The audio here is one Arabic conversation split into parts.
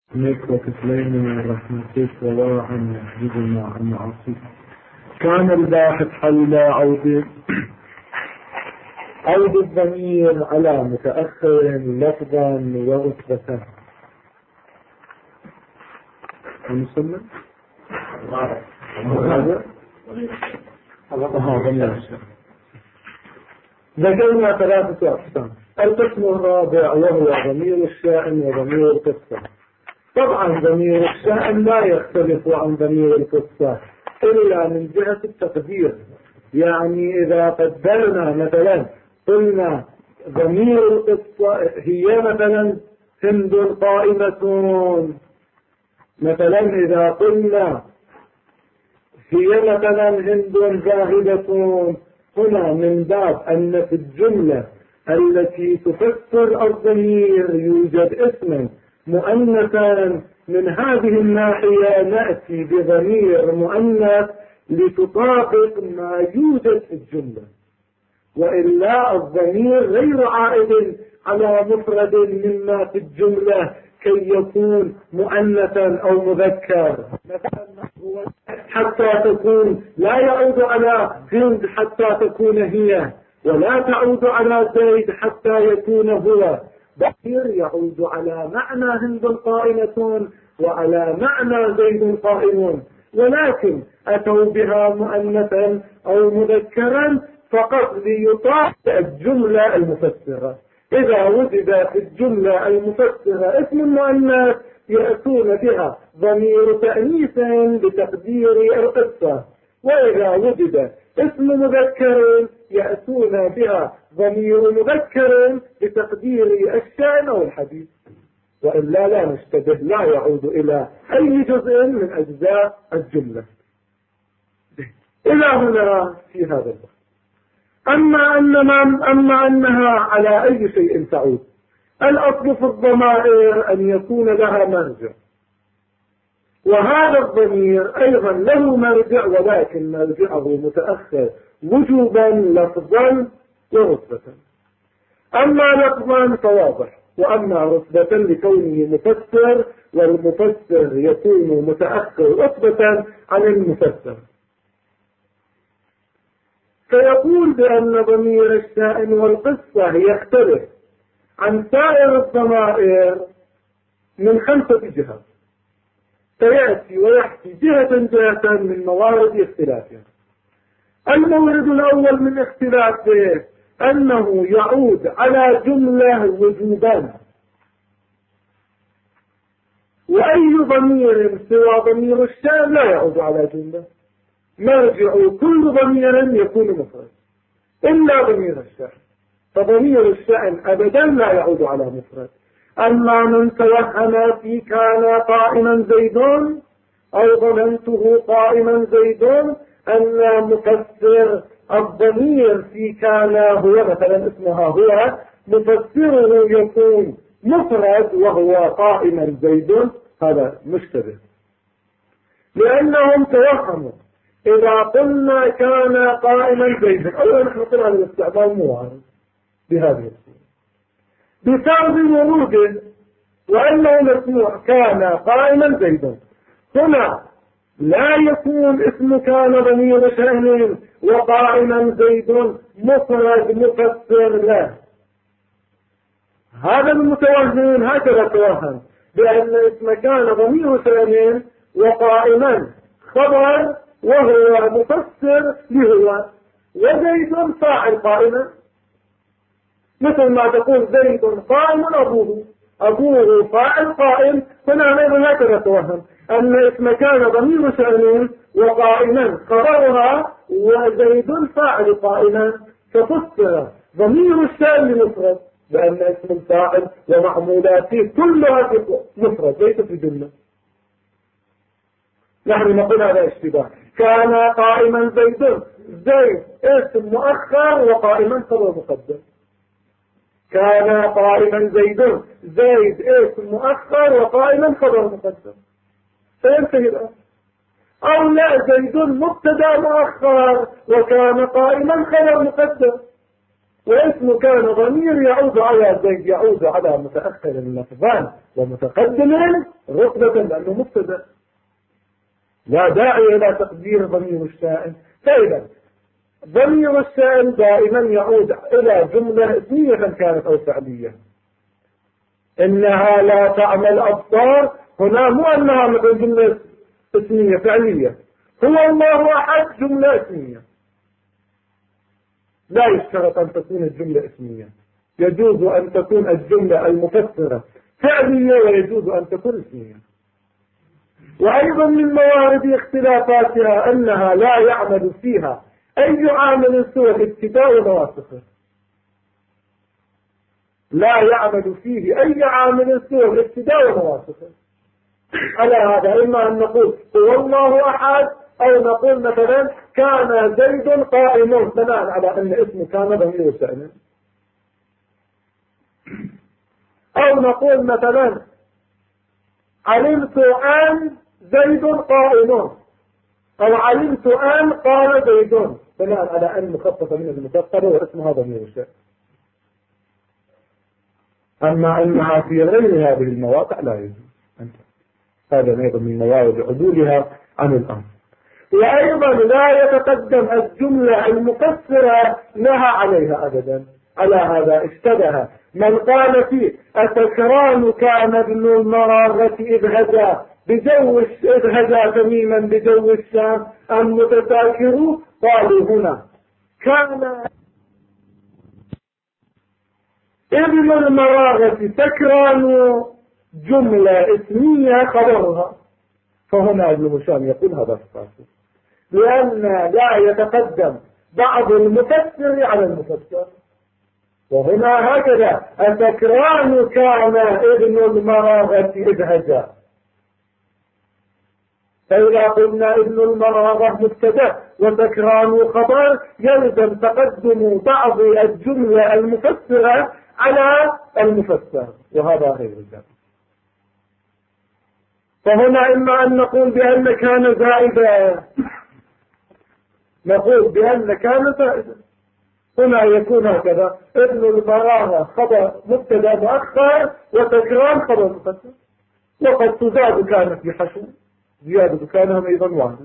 إنك وكفلين من رحمتك وواعا يحجبنا عن معاصيك. كان الباحث حول عود الضمير على متأخر لفظا ورتبة. ونسمى ذكرنا ثلاثة أقسام. القسم الرابع وهو ضمير الشائن وضمير القصة. طبعا ضمير الشائن لا يختلف عن ضمير القصة إلا من جهة التقدير. يعني إذا قدرنا مثلا قلنا ضمير القصة هي مثلا هند قائمة، مثلا إذا قلنا هي مثلا هند ذاهبة، هنا من باب أن في الجملة التي تفسر الضمير يوجد اسم مؤنثا، من هذه الناحية نأتي بضمير مؤنث لتطابق ما يوجد في الجملة، وإلا الضمير غير عائد على مفرد مما في الجملة كي يكون مؤنثا أو مذكر. مثلا حتى تكون لا يعود على هند حتى تكون هي، ولا تعود على زيد حتى يكون هو. ضمير يعود على معنى هند قائمة وعلى معنى زيد قائم، ولكن أتوا بها مؤنثا أو مذكرا فقط ليطابق الجملة المفسرة. إذا وجد في الجملة المفسرة اسم مؤنث يأتون بها ضمير تأنيث بتقدير القصة، وإذا وجد اسم مذكر يأتون بها ضمير مذكر بتقدير الشأن أو الحديث، وإلا لا نشتبه، لا يعود إلى أي جزء من أجزاء الجملة. إلى هنا في هذا الوقت. أما أنها على أي شيء تعود، الأصل في الضمائر أن يكون لها مرجع، وهذا الضمير أيضا له مرجع، ولكن مرجعه متأخر وجوبا لفظا ورتبة. أما لفظا فواضح، وأما رتبة لكونه مفسر، والمفسر يكون متأخر رتبة عن المفسر. فيقول بأن ضمير الشائن والقصة يختلف عن سائر الضمائر من 5 جهات، فيأتي ويحكي جهة من موارد اختلافها. المورد الأول من اختلافه أنه يعود على جملة وجوبا، وأي ضمير سوى ضمير الشأن لا يعود على جملة. مرجع كل ضمير يكون مفرد إلا ضمير الشأن، فضمير الشأن أبدا لا يعود على مفرد. أما من توهم في كان قائما زيد أو ظننته قائما زيد أن مفسر الضمير في كان هو مثلا اسمها هو، مفسره يكون مفرد وهو قائما زيد، هذا مشتبه، لأنهم توهموا إذا قلنا كان قائما زيد. أولا نحن قلنا الاستعمال موارد بهذه الصورة بسبب وروده، وأنه مسموع كان قائما زيد. هنا لا يكون اسم كان ضمير شأن وقائما زيد مفرد مفسر له. هذا المتوهم هكذا توهم بأن اسم كان ضمير شأن وقائما خبر وهو مفسر لهو، وزيد فاعل قائما، مثل ما تقول زيد قائم أبوه فاعل قائم. هنا أيضا هكذا توهم أن اسم كان ضمير شأن وقائما خبرها وزيد فاعل قائما، ففسر ضمير الشأن مفرد بأن اسم الفاعل ومعمولاته كلها مفرد ليس في جملة. نحن نقول هذا اشتباه. كان قائما زيد، زيد اسم مؤخر وقائما خبر مقدم. كان قائما زيد، زيد اسم مؤخر وقائما خبر مقدم، فينتهي الآن. أو لا، زيد مبتدا مؤخر وكان قائما خبر مقدم، واسم كان ضمير يعود على زيد، يعود على متأخر لفظا ومتقدم رتبة لأنه مبتدأ، لا داعي إلى تقدير ضمير الشائن. فإذا ضمير الشائن دائما يعود إلى جملة اسمية كانت أو فعلية. إنها لا تعمى الأبصار، هنا مو أنها مثل جملة اسمية فعلية. هو الله أحد جملة اسمية، لا يشترط أن تكون الجملة اسمية، يجوز أن تكون الجملة المفسرة فعلية ويجوز أن تكون اسمية. وأيضا من موارد اختلافاتها أنها لا يعمل فيها أي عامل سوى الابتداء ونواسخه، لا يعمل فيه أي عامل سوى الابتداء ونواسخه. على هذا إما أن نقول هو الله أحد، أو نقول مثلا كان زيد قائم، بناء على أن اسمه كان ضمير شأن، أو نقول مثلا علمت أن زيد قائم، أو علمت أن قال زيد، بناء على أن مخففة من المكسر واسمها ضمير شأن. أما أنها في غير هذه المواقع لا يجوز، هذا أيضا من موارد عدولها عن الأمر. وأيضا لا يتقدم الجملة المكسرة لها عليها أبدا. على هذا اشتبه من قال فيه أتكران كان ابن المراغة إذ هجا تميما بجو الشام أم متذاكروا، قالوا هنا كان ابن المراغة تكران جملة اسمية خبرها، فهنا ابن هشام يقول هذا الصحيح، لأن لا يتقدم بعض المفسر على المفسر. وهنا هكذا أتكران كان ابن المراغة إذ هجا، فإذا قلنا ابن المراغة مبتدأ وتكران خبر يلزم تقدم بعض الجملة المفسرة على المفسر، وهذا غير ذلك. فهنا إما أن نقول بأن كان زائدا، نقول بأن كان زائدا، هنا يكون هكذا ابن المراغة خبر مبتدا مؤخر وتكرار خبر مقدم، وقد تزاد كانت بحشو، زيادة كانهم أيضا واحد.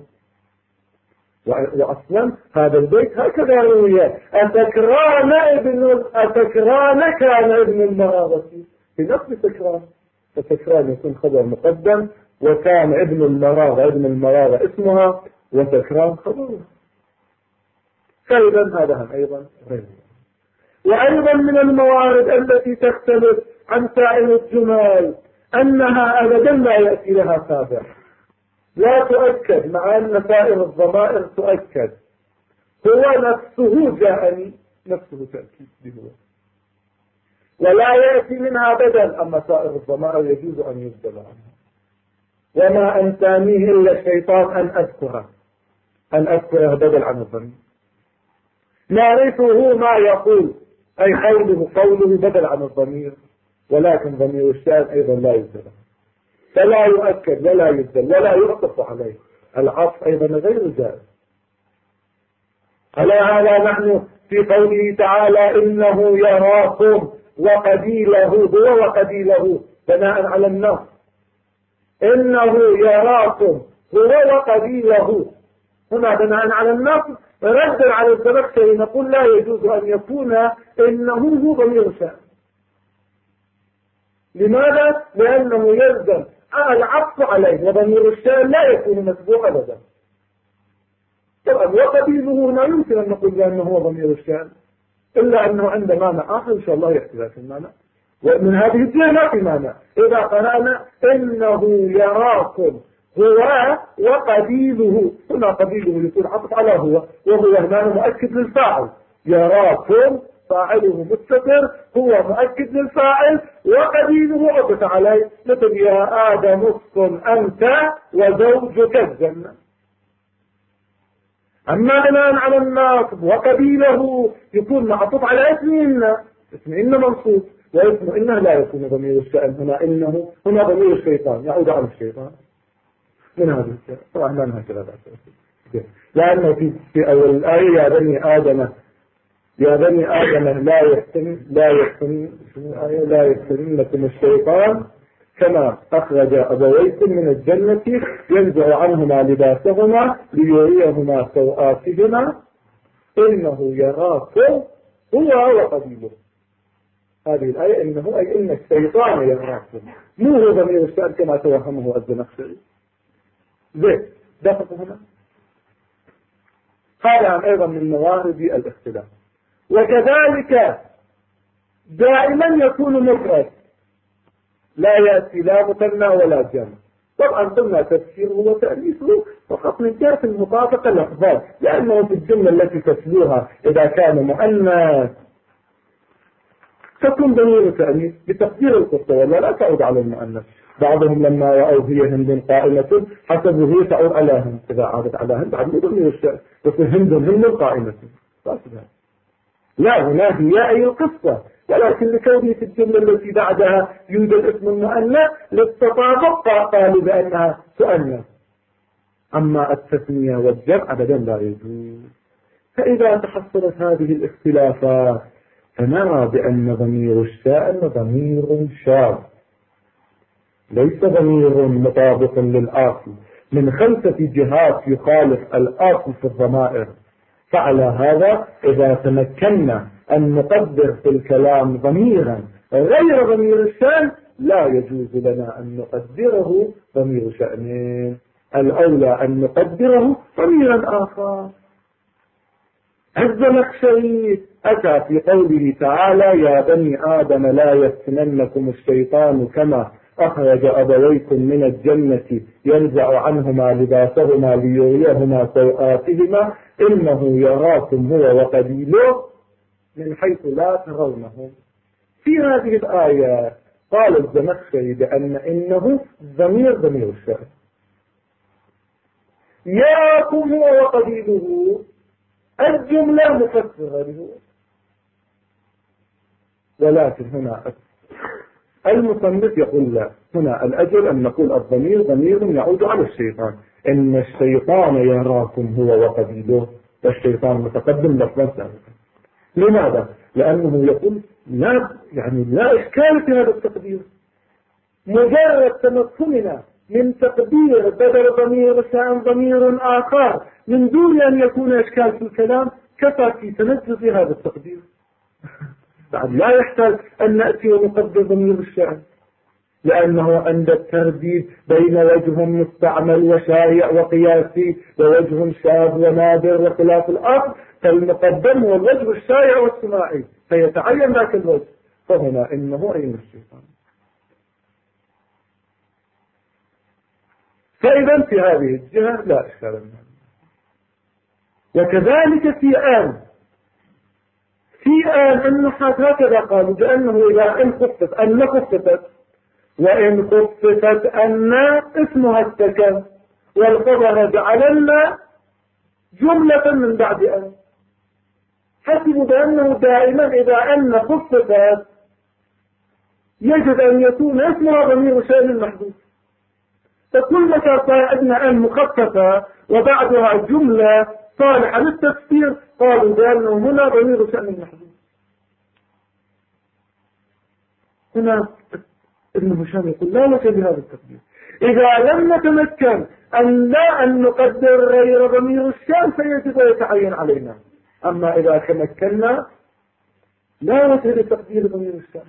وأصلا هذا البيت هكذا روي أتكران كان ابن المراغة بنفس تكرار، فتكرار يكون خبر مقدم، وكان ابن المراغة اسمها، وتكرار خبرها. فإذا هذا أيضا غير. وأيضا من الموارد التي تختلف عن سائر الجمل أنها أبدا لا يأتي لها تابع، لا تؤكد، مع أن سائر الضمائر تؤكد. هو نفسه جاءني، نفسه تأكيد به، ولا يأتي منها بدل. أما سائر الضمائر يجوز أن يبدل عنها. وما أنسانيه إلا الشيطان أن أذكره بدل عن الضمير. نعرفه ما يقول، أي قوله بدل عن الضمير، ولكن ضمير الشأن أيضا لا يبدل، فلا يؤكد ولا يبدل ولا يعطف عليه. العطف أيضا غير جائز. على هذا نحن في قوله تعالى إنه يراكم وقبيله، هو وقبيله بناء على النص، إنه يراكم هو وقبيله، هنا بناء على النص. ردا على الزمخشري نقول لا يجوز أن يكون إنه هو ضمير شأن. لماذا؟ لأنه يلزم العطف عليه، وضمير الشأن لا يكون مسبوق أبدا. طبعا وقبيله هنا يمكن أن نقول بأنه هو ضمير الشأن، إلا أنه عند معنى آخر إن شاء الله يحتاج في المعنى، ومن هذه الجهة ما في معنى. إذا قرأنا إنه يراكم هو وقبيله، هنا قبيله يكون عطف على هو، وهو هنا مؤكد للفاعل. يراكم فاعله مستتر، هو مؤكد للفاعل، وقبيله عطف عليه، مثل يا آدم اسكن أنت وزوجك الجنة. أما بناء على الناصب وقبيله يكون معطوف على اسم إن منصوب، واسم إنه لا يكون ضمير الشأن. هنا إنه هنا ضمير الشيطان يعود على الشيطان. من هذا الشيء طبعا لا نهاية لا، لأنه في أول الآية يا بني آدم يا بني آدم لا يفتننكم الشيطان كما أخرج أبويكم من الجنة ينزع عنهما لباسهما ليريهما سوآتهما إنه يراكم هو وقبيله. هذه الآية إنه أي إن الشيطان يراكم، مو هو ضمير الشأن كما توهمه الزمخشري. زين دقق هنا. هذا أيضا من موارد الاختلاف. وكذلك دائما يكون مفرد لا يأتي لا مثنى ولا جمع. طبعا قلنا تفسيره وتأليفه فقط من جهة المطابقة الأفضل، لأنه في الجملة التي تتلوها إذا كان مؤنث تكون ضمير تأنيث بتقدير القصة ولا لا تعود على المؤنث. بعضهم لما رأوا هي هند قائمة حسبوا هي تعود على هند، إذا عادت على هند بعد ضمير الشأن يقول هند قائمة. لا، هنا هي أي القصة، ولكن لكونه في الجملة التي بعدها يوجد اسم المؤنث للتطابق قالوا بأنها تؤنث. أما التثنية والجمع أبدا لا يجوز. فإذا تحصلت هذه الاختلافات فنرى بأن ضمير الشأن ضمير شاذ ليس ضمير مطابق للآصل من 5 جهات يخالف الآصل في الضمائر. فعلى هذا إذا تمكنا أن نقدر في الكلام ضميرا غير ضمير الشأن لا يجوز لنا أن نقدره ضمير شأن، الأولى أن نقدره ضميرا آخر. الزمخشري أتى في قوله تعالى يا بني آدم لا يفتننكم الشيطان كما أخرج أبويكم من الجنة ينزع عنهما لباسهما ليريهما سوآتهما إنه يراكم هو وقبيله من حيث لا ترونهم. في هذه الآية قال الزمخشري بأن إنه ضمير الشأن، يراكم هو وقبيله الجملة مفسرة له. ولكن هنا المصنف يقول لا، هنا الأجل أن نقول الضمير ضمير يعود على الشيطان، إن الشيطان يراكم هو وقبيله، والشيطان متقدم لفظا ثابتا. لماذا؟ لأنه يقول لا إشكال في هذا التقدير، مجرد تمكننا من تقدير بدل ضمير الشأن ضمير آخر من دون أن يكون إشكال في الكلام كفى في تنجز هذا التقدير. بعد لا يحتاج أن نأتي ونقدر ضمير الشأن، لأنه عند الترديد بين وجه مستعمل وشائع وقياسي ووجه شاذ ونادر وخلاف الأصل، فالمقدم هو الوجه الشائع والسماعي فيتعين ذاك الوجه. فهنا إنه أين الشيطان. فإذا في هذه الجهة لا إشكال منها. وكذلك في آن النحاة هكذا قالوا بأنه إذا إن خفت أن خفتت وإن خفت أن اسمها السكن والخبر جعلنا جملة من بعد أن، حسبوا بأنه دائما إذا أن خفت يجب أن يكون اسمها ضمير شأن محدود. فكل ما صاعدنا أن مخففة وبعدها جملة صالحة للتفسير قالوا بأنه هنا ضمير شأن محدود. هنا ابن هشام يقول لا وجه لهذا التقدير. إذا لم نتمكن أن نقدر غير ضمير الشأن فيجب يتعين علينا، أما إذا تمكنا لا وجه لتقدير ضمير الشأن.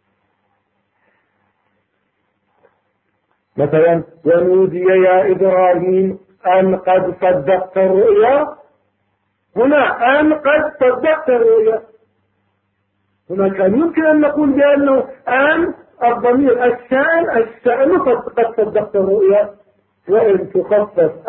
مثلا ونودي يا إبراهيم أن قد صدقت الرؤيا، هنا أن قد صدقت الرؤيا، هنا كان يمكن أن نقول بأنه أن الضمير الشأن قد صدقت الرؤيا، وإن تخفف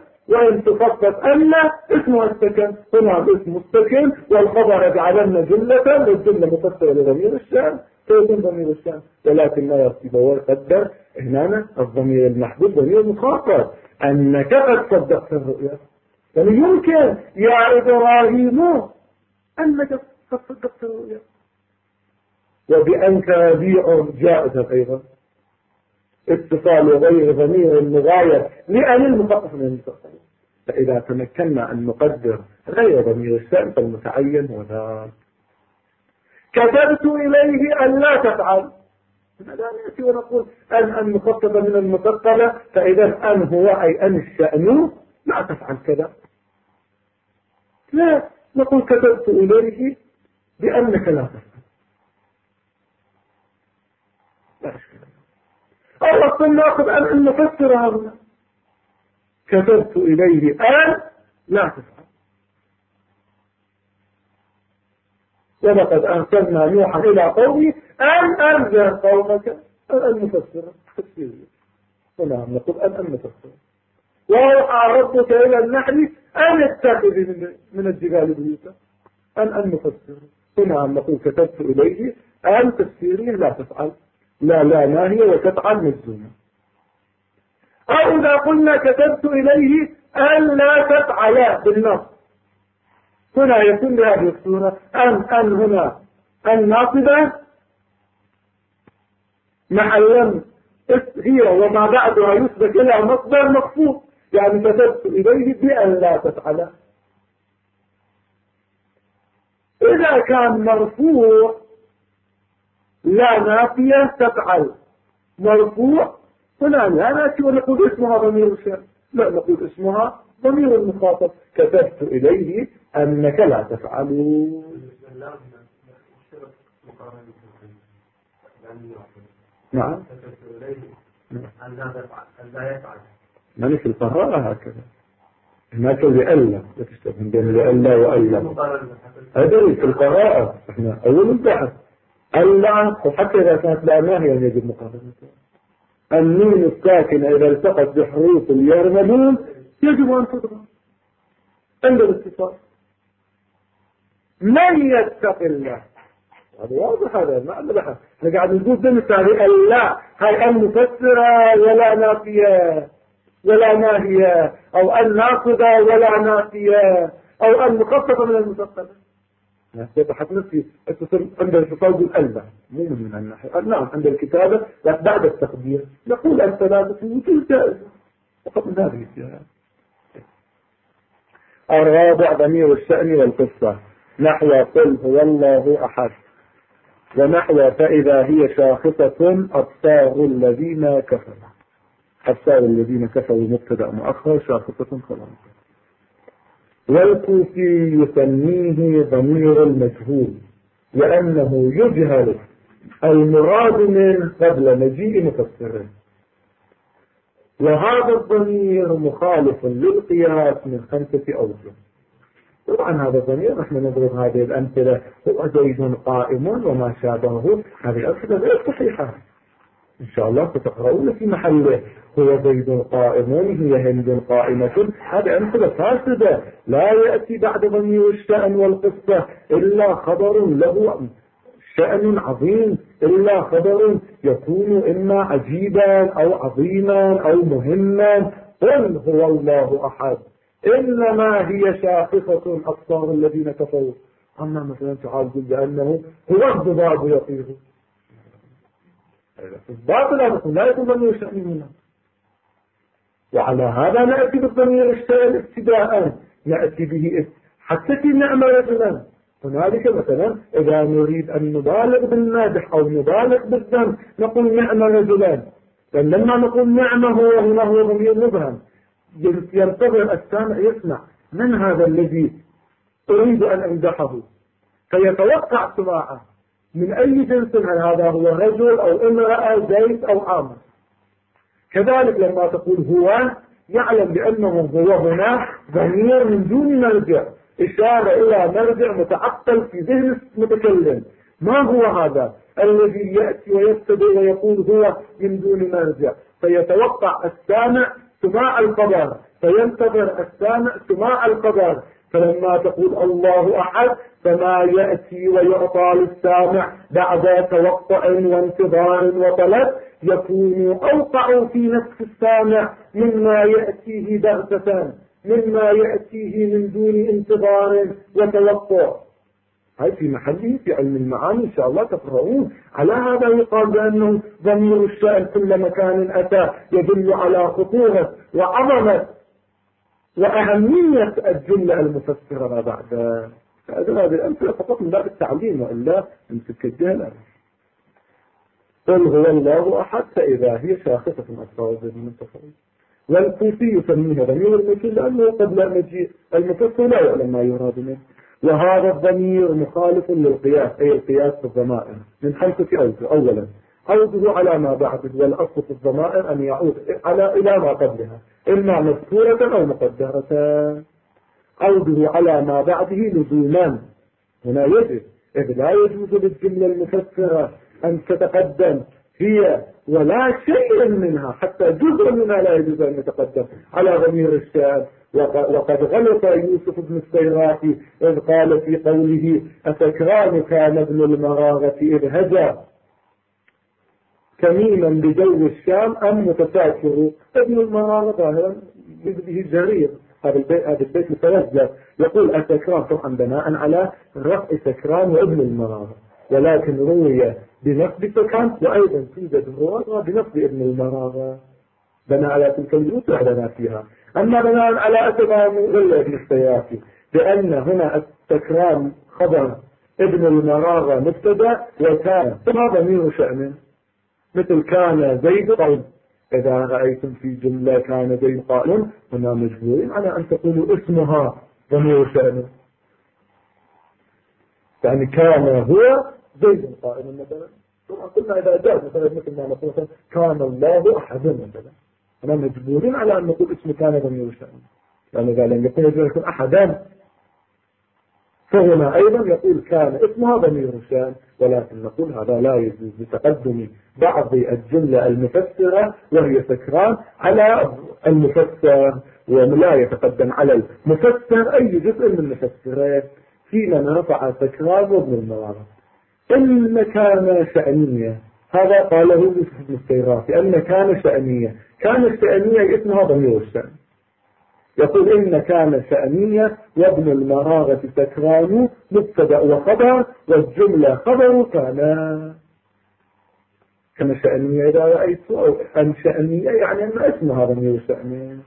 أن اسمه السكن، هنا الاسم السكن والخبر جعلنا جملة والجملة مفسرة لضمير الشأن فيكون ضمير الشأن. ولكن لا يصيب ويقدر هنا الضمير المحدود ضمير مخاطب أنك قد صدقت الرؤيا، يعني يمكن يا إبراهيم أنك قد صدقت الرؤيا. وبأنك بيع جائزة أيضا اتصال غير ضمير المغاير لأن المخفف من المخفف، فإذا تمكنا أن نقدر غير ضمير الشأن فالمتعين هو ذاك. كتبت إليه أن لا تفعل، لا نأتي ونقول أن مخففة من المثقلة، فإذا أن هو أي أن الشأن لا تفعل كذا، لا نقول كتبت إليه بأنك لا تفعل، لا أشكال. أو أصلا نأخذ أن نفسر هذا، كتبت إليه أن لا تفعل، ولقد أرسلنا نوحا إلى قومه أن أنذر قومك، أن نفسر تفسير، ونعم نقول أن نفسر. وأوحى ربك إلى النحل أن اتخذ من الجبال بيوتا، أن نفسر، ونعم نقول كتبت إليه أن تفسيره لا تفعل، لا ناهية وتفعل مجزومة. أو إذا قلنا كتبت إليه أن لا تفعل بالنص، هنا يكون بهذه الصورة أن هنا الناصبة محلا هي وما بعدها يثبت إلى مصدر مخفوض، يعني كتبت إليه بأن لا تفعل. إذا كان مرفوع لا نافية تفعل، مرفوع هنا لا نأتي ونقول اسمها ضمير الشأن، لا نقول اسمها ضمير المخاطب، كتبت إليه أنك لا تفعل. نعم ما في القراءة هكذا، هناك لألا وتستفهم بين لألا وألا، هذا في القراءة احنا أول البحث ألا، وحتى إذا كانت لا ناهية يجب مقارنتها. النون الساكنة إذا التقت بحروف اليرملون يجب أن تضرب عند الاتصال. من يتق الله، هذا واضح، هذا ما عندنا بحث، احنا قاعد نقول بمثال ألا، هاي المفسرة ولا نافية ولا ناهية، أو الناقضة ولا نافية، أو المخففة من المثقلة. يبحث نفسي عند الاتصال بالألبة مو من الناحية، نعم عند الكتابة بعد التقدير نقول الثلاثة وجود جائزة فقط من هذه الجهات. الرابع ضمير الشأن والقصة، نحو قل هو الله أحد، ونحو فإذا هي شاخصة أبصار الذين كفروا. أبصار الذين كفروا مبتدأ مؤخر، شاخصة خبر. والكوفي يسميه ضمير المجهول لأنه يجهل المراد منه قبل مجيء مفسره، وهذا الضمير مخالف للقياس من 5 أوجه. طبعا هذا الضمير نحن نضرب هذه الأمثلة، هو زيد قائم وما شابهه، هذه الأمثلة غير صحيحة إن شاء الله ستقرؤون في محله. هو زيد قائم، هي هند قائمة، هذه أمثلة فاسدة، لا يأتي بعد ضمير الشأن والقصة إلا خبر له شأن عظيم، إلا خبر يكون إما عجيبا أو عظيما أو مهما. قل هو الله أحد، إنما هي شاخصة أبصار الذين كفروا. أما مثلا تعال قل بأنه هو الضباب يطير، الضباب لا يكون ضمير الشأن هنا، وعلى هذا نأتي بالضمير الشأن ابتداء، نأتي به حتى في نعمة رجلا. هنالك مثلا إذا نريد أن نبالغ بالمادح أو نبالغ بالذم نقول نعمة رجلان، لما نقول نعمة هو هنا هو ضمير مبهم، ينتظر السامع يسمع من هذا الذي أريد أن أمدحه، فيتوقع سماعه من أي جنس، هل هذا هو رجل أو امرأة زيد أو عامر. كذلك لما تقول هو يعلم بأنه هو هنا ضمير من دون مرجع، إشارة إلى مرجع متعطل في ذهن المتكلم. ما هو هذا الذي يأتي ويبتدئ ويقول هو من دون مرجع؟ فيتوقع السامع سماع الخبر، فينتظر السامع سماع الخبر. فلما تقول الله أحد فما يأتي ويعطى للسامع بعد توقع وانتظار وطلب يكون أوقع في نفس السامع مما يأتيه بغتة، مما يأتيه من دون انتظار وتوقع. هاي في محله في علم المعاني إن شاء الله تقرؤون. على هذا يقال بأنه ضمير الشأن كل مكان أتى يدل على خطورة وعظمة وأهمية الجملة المفسرة ما بعد. هذه الأمثلة فقط من باب التعليم، وإلا نمسك الجهل. قل هو الله أحد فإذا هي شاخصة الصواب المنتصرين. والكوفي يسميها ضمير المثل لأنه قد لا مجيء المفسر لا يعلم ما يراد منه. وهذا الضمير مخالف للقياس، أي القياس في الضمائر من 5 أوجه. أولا عوده على ما بعده، والأصل في الضمائر أن يعود إلى ما قبلها، إما مذكورة أو مقدرة. عوده على ما بعده لزوما هنا يجب، إذ لا يجوز للجملة المفسرة أن تتقدم هي ولا شيء منها، حتى جزء منها لا يجوز أن يتقدم على ضمير الشأن. وقد غلط يوسف بن السيرافي إذ قال في قوله أسكران كان ابن المراغة إذ هجا كميما بجو الشام أم متساكر. ابن المراغة ظاهرا به جرير، هذا البيت متوزع يقول أسكران، طبعا بناء على رفع سكران وابن المراغة، ولكن روي بنصب سكران، وأيضا توجد رواية بنصب ابن المراغة بناء على تلك الجزء أعلنا فيها. أما بناء على أسكران غير ابن السيافي بأن هنا السكران خبر ابن المراغة مبتدا، وكان هذا ضمير شأن مثل كان زيد قائم. إذا رأيتم في جملة كان زيد قائم هنا مجبورين على أن تقولوا اسمها ضمير شأن، يعني كان هو زيد قائم مثلا. طبعا قلنا إذا جاء مثل ما نقول كان الله أحد مثلا، هنا مجبورين على أن نقول اسم كان ضمير شأن، يعني إذا لم يكن أحدا فهنا أيضا يقول كان اسمها ضمير شأن، ولكن نقول هذا لا يجوز بتقدم بعض الجملة المفسرة وهي سكران على المفسر، ولا يتقدم على المفسر أي جزء من المفسرات حينما رفع سكران وابن المراغة. إن كان شأنية، هذا قاله يوسف بن السيرافي، أن كان شأنية، كان شأنية اسمها ضمير الشأن. يقول إن كان شأنية وابن المراغة سكران مبتدأ وخبر، والجملة خبر كان شأنية. إذا رأيت أن شأنية يعني أن اسمها ضمير شأن.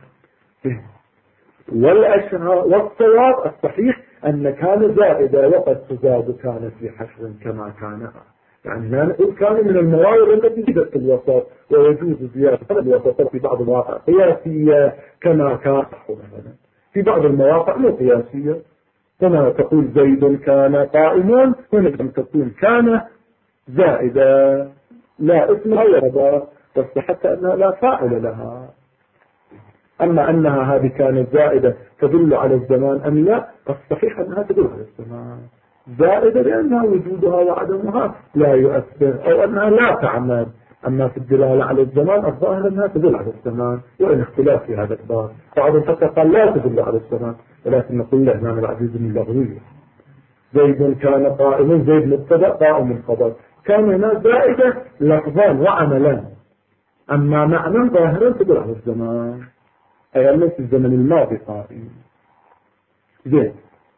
والصواب الصحيح أن كان زائدة، وقد تزاد كان في حشر كما كان، يعني لا نقول كان من المواضع التي جدت في الوسط، ويجوز زيادة الوسط في بعض المواقع قياسية كما كان مثلا، في بعض المواقع مو قياسية، كما تقول زيد كان قائما، هنا تكون كان زائدة لا اسمها ولا بس حتى أنها لا فاعل لها. أما أنها هذه كانت زائدة تدل على الزمان أم لا، فالصحيح أنها تدل على الزمان زائدة، لأنها وجودها وعدمها لا يؤثر، أو أنها لا تعمل. أما في الدلالة على الزمان الظاهر أنها تدل على الزمان، وإن اختلاف في هذا الباب. بعضهم حتى قال لا تدل على الزمان، ولكن نقول له الإمام العزيز من اللغوية زيد كان قائما، زيد مبتدأ قائم خبر، كان هنا زائدة لفظان وعملا، أما معنى ظاهرا تدل على الزمان، أي ليس الزمن الماضي قائم. زين.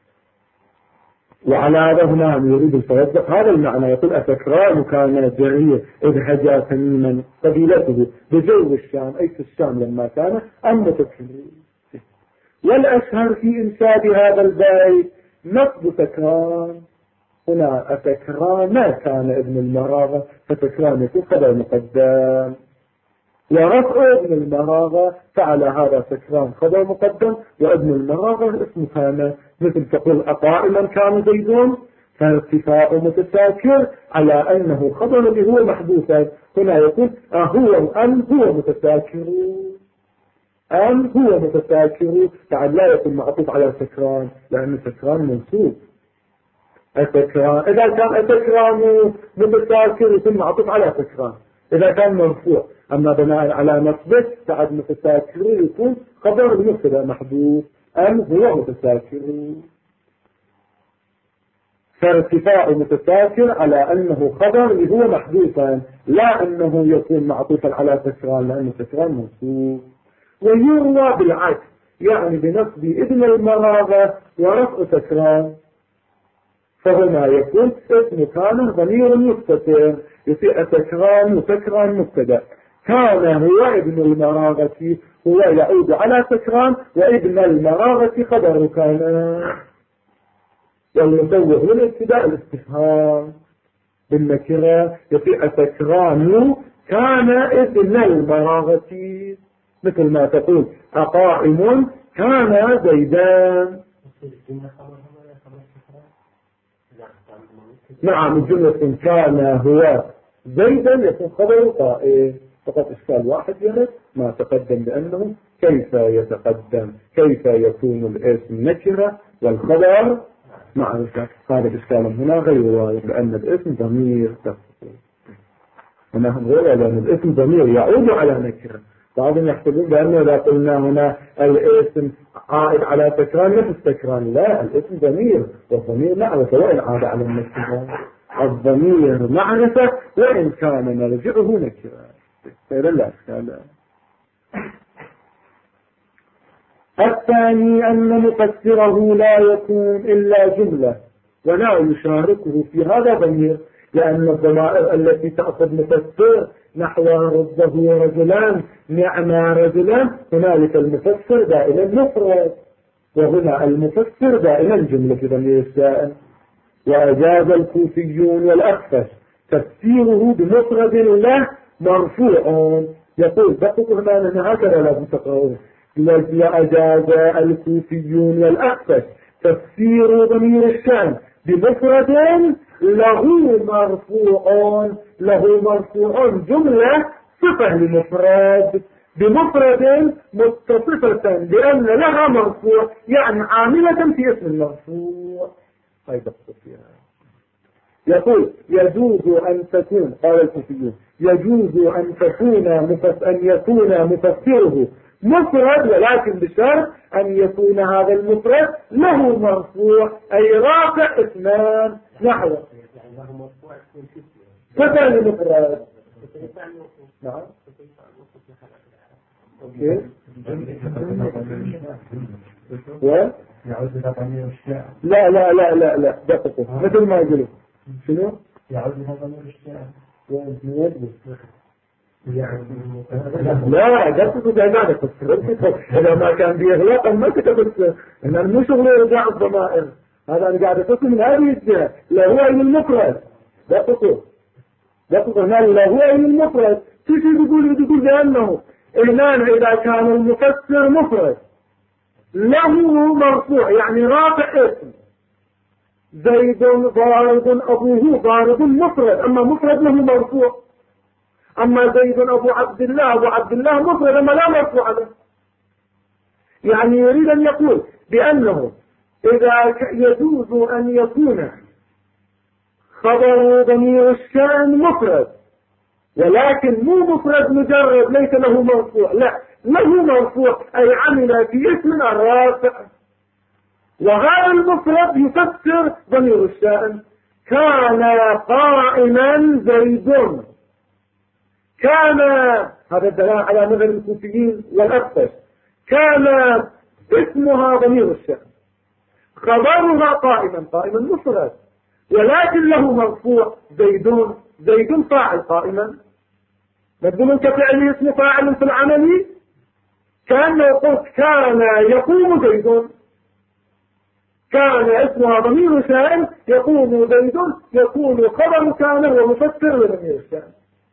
وعلى هذا هنا يريد الفيصل هذا المعنى، يقول أسكران كان جريء إذ هجا تميما قبيلته بجو الشام، أي في الشام لما كان أم تكفير. والأشهر في إنشاد هذا البيت نصب سكران، هنا أسكران ما كان ابن المراغة، فسكران يكون خبر مقدم، ورفع ابن المراغة فعلى هذا سكران خبر مقدم، وابن المراغة اسم كان، مثل تقول قائما كان زيدون، فارتفاع متساكر على أنه خبر اللي هو محدوثا، هنا يقول هو أم هو متساكر، أم هو متساكر، يعني لا يكون معطوف على سكران لأن سكران منصوب. السكران إذا كان السكران متساكر يكون معطوف على سكران إذا كان مرفوع، أما بناء على نصبه بعد متساكر يكون خبر المبتدا محذوف، أم هو متساكر، فارتفاع متساكر على أنه خبر هو محذوفا، لا أنه يكون معطوفا على سكران لأن سكران منصوب. ويروى بالعكس، يعني بنصب ابن المراغة ورفع سكران، فهنا يكون اسم كان ضمير مستتر، يصير سكران وسكران مبتدا، كان هو ابن المراغة هو يعود على سكران، وابن المراغة خبر كان. والمسوغ من ابتداء الاستفهام بالنكرة يصير سكران كان ابن المراغة، مثل ما تقول أقائم كان زيدان. نعم الجملة كان هو زيدا يكون خبر قائم، فقط إشكال واحد يرد ما تقدم بأنه كيف يتقدم، كيف يكون الاسم نكرة والخبر معرفة. هذا الإشكال هنا غير واضح، لأن الاسم ضمير تفصيل هنا غير، لأن الاسم ضمير يعود على نكرة. بعضهم يحسبون بأنه إذا قلنا هنا الاسم عائد على سكران نفس سكران، لا، الاسم ضمير، والضمير معرفة وإن عاد على النكرة. الضمير معرفة وإن كان مرجعه نكرة. غير لا إشكال. الثاني أن مفسره لا يكون إلا جملة ولا يشاركه في هذا ضمير، لأن الضمائر التي تأخذ مفسر نحو رده رجلان نعما رجلان، هنالك المفسر دائما مفرد، وهنا المفسر دائما جملة ضمير السائل. وأجاز الكوفيون والأخفش تفسيره بمفرد له مرفوع. يقول دقوا هنا هكذا لا تقرؤون. وأجاز الكوفيون والأخفش تفسير ضمير الشأن بمفرد له مرفوع. له مرفوع جملة صفة لمفرد بمفرد متصفة لأن لها مرفوع، يعني عاملة في اسم المرفوع. هذا الصفيان. يقول يجوز أن تكون، قال الكوفيون يجوز أن يكون مفسره مفرد، ولكن بشرط أن يكون هذا المفرد له مرفوع، أي رافع اثنان نحو صفة لمفرد. نعم اوكي. لا لا لا لا لا دقيقة مثل ما يقولوا شنو يعود لها ضمير الشأن. لا دقيقة جايبانك إذا ما كان بيغلق ما كتبت إن مو شغل يرجع الضمائر، هذا أنا قاعد أفكر من هذه الجهة. لا هو علم المفرد. دقيقة هنا لا هو علم المفرد. تيجي تقول بأنه هنا إذا كان المفسر مفرد له مرفوع، يعني رافع اسم. زيد ضارب أبوه، ضارب مفرد، أما مفرد له مرفوع. أما زيد أبو عبد الله مفرد، أما لا مرفوع له. يعني يريد أن يقول بأنه إذا يجوز أن يكون خبر ضمير الشأن مفرد، ولكن مو مفرد مجرد ليس له مرفوع، لا، له مرفوع أي عمل في اسم الرافع. وهذا المفرد يفسر ضمير الشأن. كان قائما زيد، كان، هذا الدلالة على مذهب الكوفيين والأخفش، كان اسمها ضمير الشأن، خبرها قائما مفرد، ولكن له مرفوع زيد فاعل قائما، نبدو كفعله اسم فاعل في العمل، كان يقول كان يقوم زيد، كان اسمها ضمير شأن يقوم زيد، يكون خبر كان ومفسر لضمير الشأن.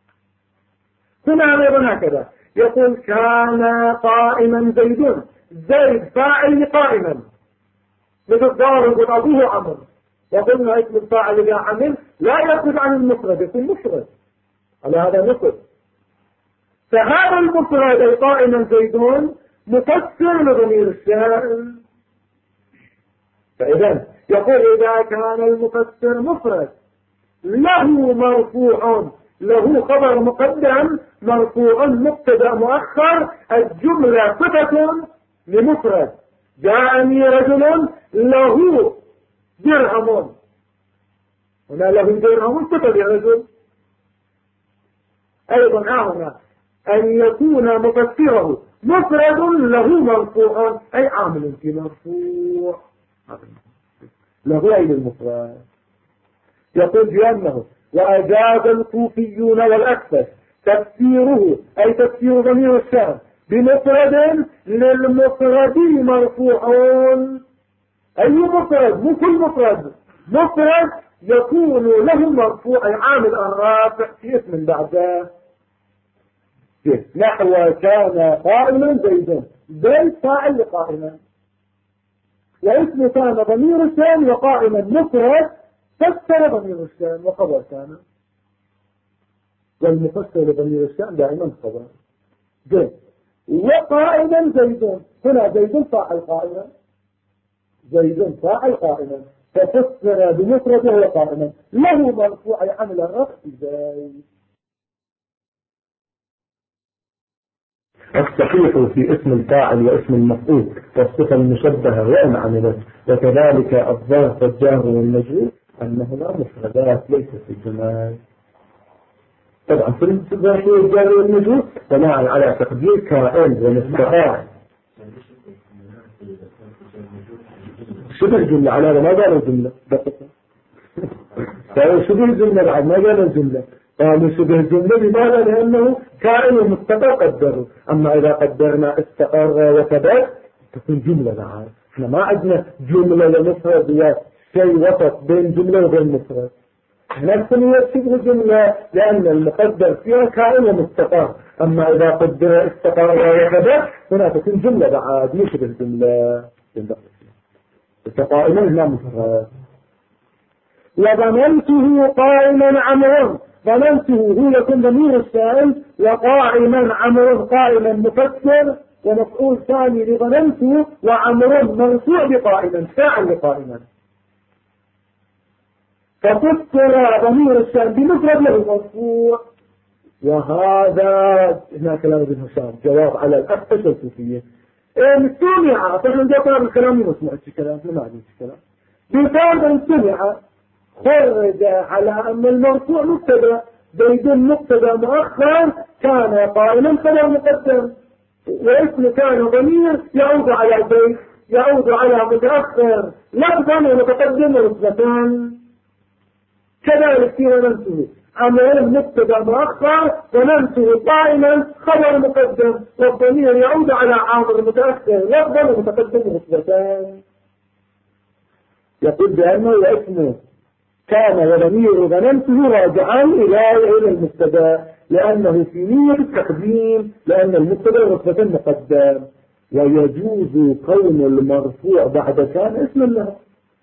هنا أيضا هكذا يقول كان قائما زيد فاعل قائما، مثل ضارب أبوه عمر، وقلنا اسم الفاعل إذا عمل لا يخرج عن المفرد، يكون مفرد، على هذا مفرد. فهذا المفرد أي قائما زيدون مفسر لضمير الشأن. فإذا يقول إذا كان المفسر مفرد له مرفوع، له خبر مقدم مرفوع مبتدا مؤخر، الجملة صفة لمفرد. جاءني رجل له درهم، هنا له درهم صفة لرجل. أيضا هنا أن يكون مفسره مفرد له مرفوع أي عامل في مرفوع، له أي المفرد. يقول بأنه وأجاز الكوفيون والأكثر تفسيره أي تفسير ضمير الشأن بمفرد للمفرد مرفوعون. أي مفرد؟ مو كل مفرد، مفرد يكون له مرفوع أي عامل الرافع في اسم بعده. نحو كان قائما زيدا، زيد فاعل لقائما، واسم كان ضمير الشأن وقائما مفرد فسر ضمير الشأن وخبر كان، والمفسر لضمير الشأن دائما خبر. زيد وقائما زيد، هنا زيد فاعل قائما، زيد فاعل قائما ففسر بمفرده وقائما له مرفوع عمل الرفع زيد. الصحيح في اسم الفاعل واسم المفعول والصفة المشبهة وإن عملت، وكذلك الظرف والجار والمجرور أنهما مفردات ليست في الجمال. طبعا في الظرف والجار والمجرور بناء على تقدير كائن ومستقاع. شبه الجملة على ما قالوا الجملة دقيقة. شبه الجملة بعد ما قالوا الجملة، قالوا شبه الجملة لماذا؟ لأنه كائن ومستقر قدره. أما إذا قدرنا استقر وثبت تكون جملة بعد. احنا ما عندنا جملة لمفرد يا شيء وسط بين جملة وبين مفرد. احنا نسميها شبه جملة لأن المقدر فيها كائن ومستقر. أما إذا قدر استقر وثبت هنا تكون جملة بعد مش شبه الجملة. قائما لا مفرد. وظننته قائما عمرا، ظننته هو يكون ضمير السائل، وقائما عمرا قائما مفسر ومفعول ثاني لظننته، وعمرا مرفوع بقائما فاعل لقائما. ففسر ضمير السائل بمفرد له مرفوع. وهذا هنا كلام ابن هشام جواب على الأخفش الصوفية. سمع فإن جاء الكلام مسمع الكلام ما عندي الكلام بفرض سمع خرج على أن المرفوع مبتدا، زيد مبتدا مؤخر كان قائما فلا مقدم، واسم كان ضمير يعود على زيد يعود على متأخر لفظا ومتقدم ونسبتان. كذلك في ظننته عمل مبتدا مؤخر ظننته قائما خبر مقدم، والضمير يعود على عامل متأخر لفظا ومتقدم ونسبتان. يقول بأنه اسمه كان وضمير ظننته راجعان إلى المبتدا لأنه في نية التقديم، لأن المبتدا نسبة مقدم، ويجوز كون المرفوع بعد كان اسما له.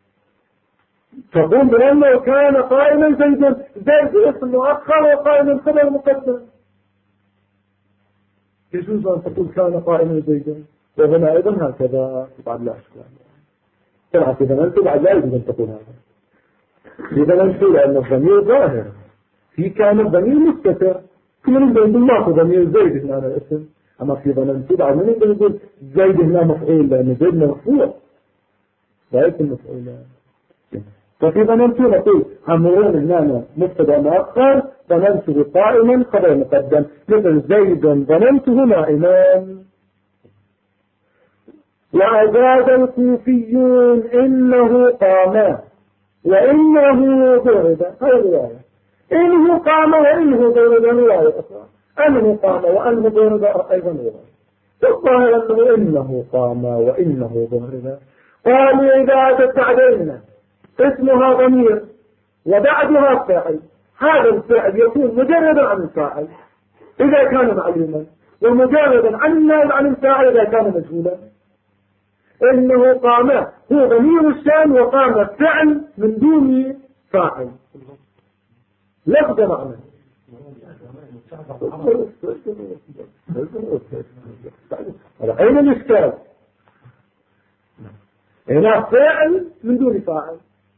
تقول بأنه كان قائما زيدا، زيد اسم مؤخر وقائما خبر مقدم. يجوز أن تقول كان قائما زيدا، وهنا أيضا هكذا بعد لا أشكال. طبعا إذا أنت بعد لا يجوز أن تقول هذا. إذا أنت لأن الضمير ظاهر في كان الضمير مستتر، كل من يقول ماكو ضمير زيد هنا الاسم، أما في ظننت بعد من يقول زيد هنا مفعول لأن زيد مرفوع لا اسم مفعول. ففي ظننت نقول عمرون هنا مبتدا مؤخر ظننته قائما خبر مقدم، مثل زيد ظننته نائما. وأزاد الكوفيون إنه قام وإنه ضرب، هذه الرواية. إنه قام وإنه ضرب رواية أخرى، أنه قام وأنه ضرب أيضا رواية. الظاهر إنه قام وإنه ضرب. قالوا إذا أتت بعدين اسمها ضمير وبعدها فاعل، هذا الفعل يكون مجردا عن الفاعل إذا كان معلوما، ومجردا عن النائب عن الفاعل إذا كان مجهولا. إنه قام هو ضمير الشأن وقام الفعل من دون فاعل لفظ معنى. أين الإشكال؟ هنا فعل من دون فاعل.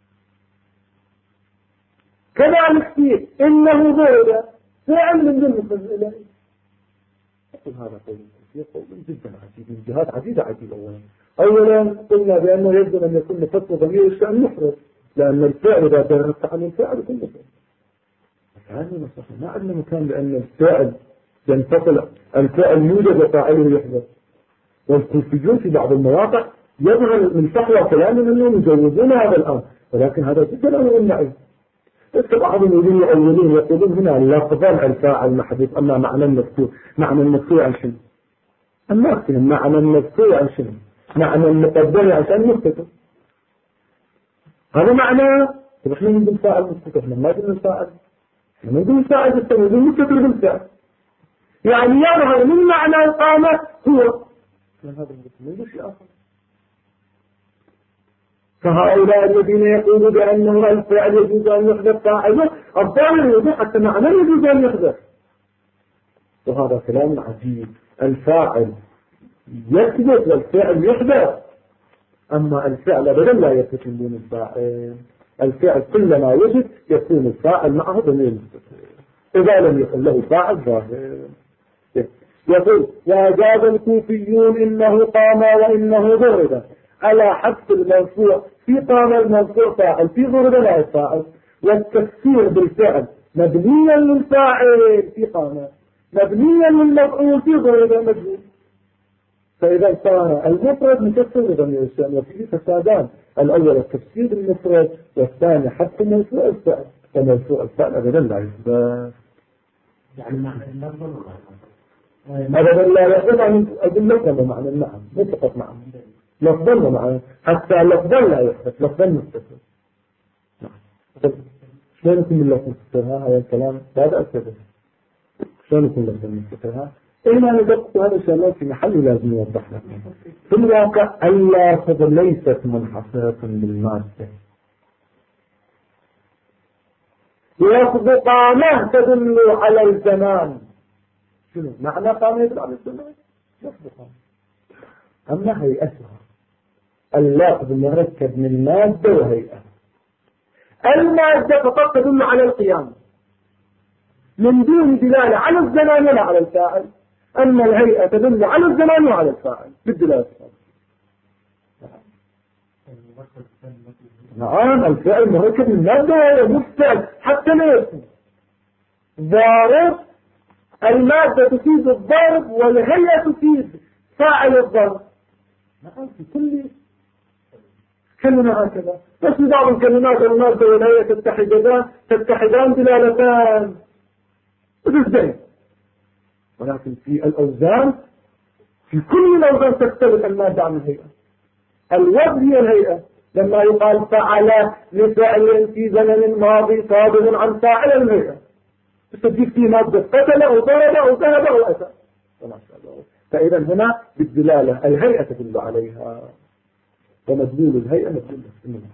كذلك فيه إنه ضرب فعل من دون مفعول إليه. هذا قول جدا عجيب من جهات عديدة عجيبة. أولا قلنا بأنه يجب أن يكون مفسر ضمير الشأن مفرد، لأن الفعل إذا درست عن الفعل يكون مفرد. ثاني ما عندنا مكان لأن الفعل ينفصل، الفعل يوجد وفاعله يحدث. والكوفيون في بعض المواقع يظهر من صحوة كلامهم أنهم يجوزون هذا الأمر، ولكن هذا جدا أمر نعيم. بعضهم يقولون هنا لفظا الفاعل محذوف، أما معنى المفتوح. معنى المفتوح عن شنو؟ الناقص. معنى المفتوح عن شنو؟ معنى المقدر عشان مفتوح. هذا معنى. طيب احنا نقول فاعل مفتوح، احنا ما قلنا فاعل، احنا نقول فاعل الثاني نقول مفتوح بالفعل. يعني يظهر من معنى القامة هو من هذا المفتوح شيء آخر. فهؤلاء الذين يقولون بأنه الفعل يجوز أن يحدث فاعله، الظاهر يوضح حتى معنى يجوز أن يحدث. وهذا كلام عجيب. الفاعل يثبت والفعل يحدث، أما الفعل أبدا لا يثبت من الفاعل. الفعل كلما يجب يكون الفاعل معه ضمير مستتر إذا لم يكن له فاعل ظاهر. يقول وأجاب الكوفيون إنه قام وإنه ضرب على حذف المرفوع. في قام المرفوع فاعل، في ضرب لا فاعل. والتفسير بالفعل مبنيا للفاعل في قام، مبنيا للمفعول في ضرب مجهول. فإذا كان المفرد مكسر بضمير الشأن وفيه فسادان: الأول التفسير بالمفرد، والثاني حذف مرفوع الفعل. فمرفوع الفعل أبدا لا يثبت. يعني معنى اللفظ أبدا لا يثبت. أقول لفظا معنى النعم مو فقط معنى لفظا معنى، حتى لفظا لا يثبت، لفظا مستتر. شلون يكون اللفظ مستتر؟ هذا الكلام هذا أثبت. شلون يكون اللفظ مستتر؟ إلا ندقق هذا الشيء في محل لازم يوضح لك. في الواقع اللافظ ليست منحصرة بالمادة. لفظ قامة تدل على الزمان. شنو معنى قامة يدل على الزمان؟ لفظ قامة. أما هيئتها اللفظ مركب من مادة وهيئة. المادة فقط تدل على القيام من دون دلالة على الزمان ولا على الفاعل. أما الهيئة تدل على الزمان وعلى الفاعل بالدلالة. نعم الفعل مركب من مادة مفعل حتى لا يكون ضارب. المادة تفيد الضرب والهيئة تفيد فاعل الضرب. نعم في كل كلمة هكذا. بس في بعض الكلمات المادة والهيئة تتحدان دلالتان بالزين، ولكن في الأوزان في كل الأوزان تختلف المادة عن الهيئة. الوزن هي الهيئة. لما يقال فعل لفعل في زمن ماضي صادر عن فاعل الهيئة، تجيب في مادة قتل أو ضرب أو ذهب أو أتى. فإذا هنا بالدلالة الهيئة تدل عليها، ومدلول الهيئة مدلول الهيئة.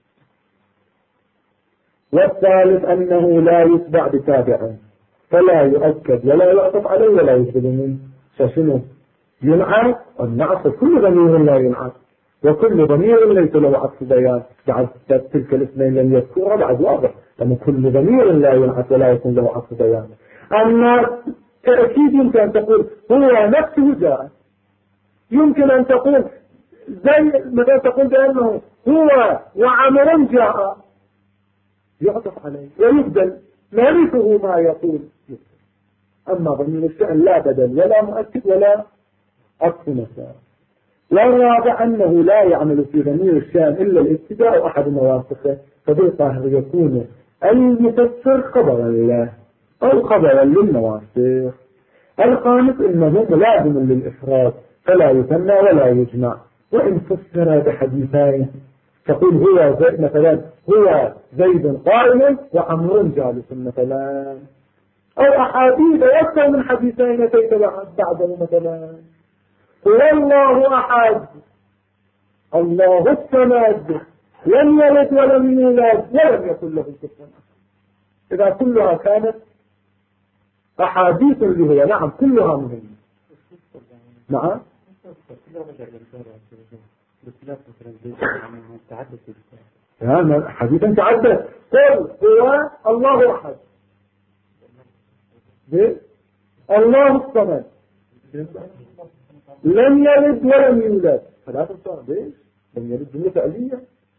والثالث أنه لا يتبع بتابع، فلا يؤكد ولا يعطف عليه ولا يجبل منه. فشنو ينعت؟ النعت كل ضمير لا ينعت، وكل ضمير ليس له عطف بيان. بعد تلك الاثنين لم يذكرها بعد واضح أن كل ضمير لا ينعت ولا يكون له عطف بيان. أما تأكيد يمكن أن تقول هو نفسه جاء، يمكن أن تقول زي مثلا تقول بأنه هو وعمر جاء، يعطف عليه ويبدل مالكه ما يقول. أما ضمير الشأن لا بدل ولا مؤكد ولا عطف مسار. والرابع أنه لا يعمل في ضمير الشأن إلا الابتداء أحد موافقه، فبالظاهر يكون المفسر خبرا له أو خبرا للموافق. الخامس أنه ملازم للإفراد فلا يثنى ولا يجمع. وإن فسر بحديثين تقول هو زيد مثلا هو زيد قائم وعمر جالس مثلا، أو أحاديث أكثر من حديثين أتيت بعده مثلا. هو الله أحد، الله الصمد، لم يلد ولم يولد ولم يكن له كفوا أحد. إذا كلها كانت أحاديث اللي هي نعم كلها مهمة. نعم حديثا تعدد. قل هو الله أحد، الله الصمد، لم يلد ولم يولد. ثلاثة صار ليش؟ لم يلد جملة فعلية.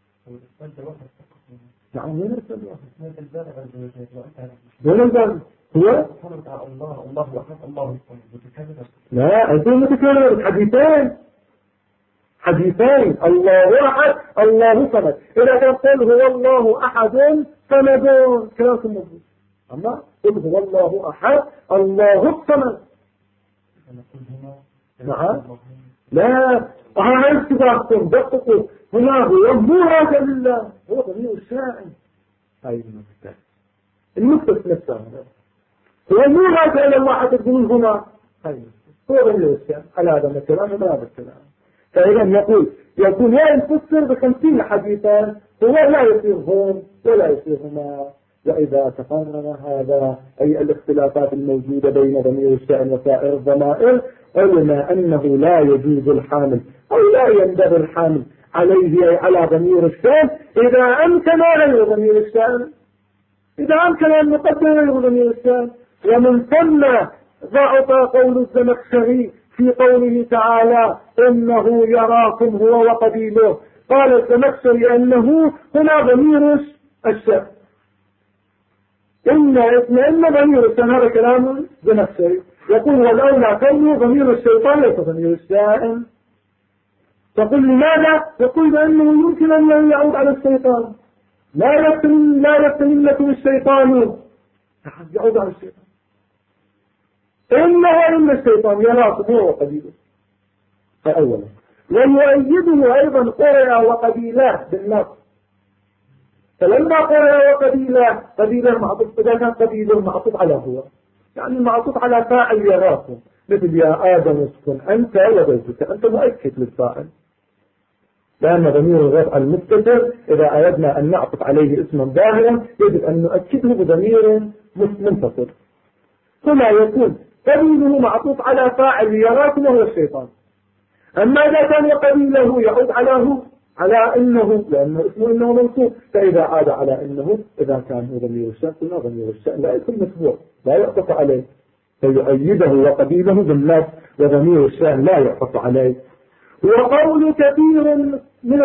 نعم وين الرسالة واحد؟ وين الباب؟ هو الله أحد الله الصمد. لا أنتم متكرر حديثين. حديثين، الله أحد الله صمد. إذا كان قل هو الله أحد صمد كلامكم مضبوط، أما قل هو الله أحد الله الصمد. نعم لا هذا اتفاقكم دققوا هنا هو مو هذا لله، هو ضمير الشائن. هاي النقطة نفسها هو مو هذا إلى الله حتى تقولون هنا، هو ضمير الشائن على هذا الكلام وما هذا الكلام. فإذا يقول يا نفسر ب50 حديثا، هو لا يصير هون ولا يصير هنا. وإذا تقرر هذا أي الاختلافات الموجودة بين ضمير الشأن وسائر الضمائر، علم أنه لا يجوز الحامل أو لا ينبغي الحامل عليه أي على ضمير الشأن إذا أمكن غير ضمير الشأن، إذا أمكن أن نقدر غير ضمير الشأن. ومن ثم ضعف قول الزمخشري في قوله تعالى إنه يراكم هو وقبيله. قال الزمخشري أنه هنا ضمير الشأن، إن ضمير الشأن، هذا كلام الزمخشري. يقول والأولى كونه ضمير الشيطان ليس ضمير الشائن. تقول لماذا؟ يقول بأنه يمكن أن يعود على الشيطان، لا يستملكم الشيطان، يعود على الشيطان. إن الشيطان يراكم هو وقبيله. فأولا ويؤيده أيضا قرئ وقبيله بالنص. فلما قرئ وقبيله، قبيله معطوف، إذا كان قبيله معطوف على هو يعني معطوف على فاعل يراكم، مثل يا آدم اسكن أنت وزوجك، أنت مؤكد للفاعل، لأن ضمير الرفع المتصل إذا أردنا أن نعطف عليه اسما ظاهرا يجب أن نؤكده بضمير منفصل. هنا يكون قبيله معطوف على فاعل يراكم وهو الشيطان. أما إذا كان قبيله يعود على إنه، لأنه اسمه إنه منصوب، فإذا عاد على إنه إذا كان هو ضمير الشأن قلنا ضمير الشأن لا يكون مسبوع، لا يعطف عليه، فيؤيده وقبيله بالنص، وضمير الشأن لا يعطف عليه. وقول كثير من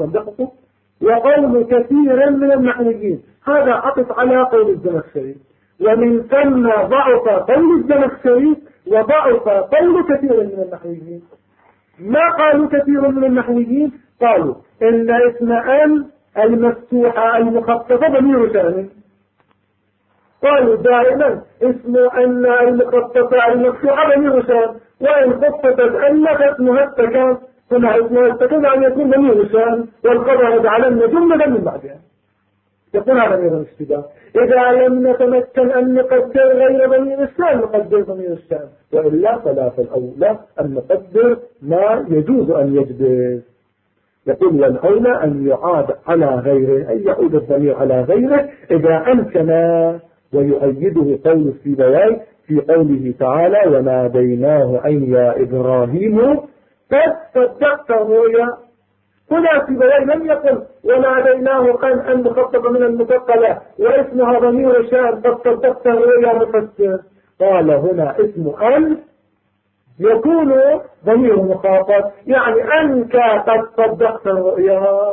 وقول كثير من النحويين، هذا عطف على قول الزمخشري، ومن ثم ضعف قول الزمخشري وضعف قول كثير من النحويين. ما قالوا كثير من النحويين؟ قالوا إن اسم أن المفتوحة المخففة ضمير شأن. قالوا دائما اسم أن المخففة المفتوحة ضمير شأن، وإن خففت أن فاسمها التكان، هنا اسمها التكان أن يكون ضمير شأن، والقدر يجعلن جملة من بعدها، يكون هذا ضمير الاشتباه. إذا لم نتمكن أن نقدر غير ضمير الشأن نقدر ضمير الشأن، وإلا فلا، فالأولى أن نقدر ما يجوز أن يجبر. يقول والأولى أن يعاد على غيره، أي يعود الضمير على غيره إذا أمكن. ويؤيده قول السيبويه في قوله تعالى وناديناه أن يا إبراهيم قد صدقت الرؤيا. هنا السيبويه لم يقل وناديناه أن مخففة من المثقلة واسمها ضمير شأن قد صدقت الرؤيا مفسر. قال هنا اسم أن يكون ضمير مخاطب، يعني أنك قد صدقت الرؤيا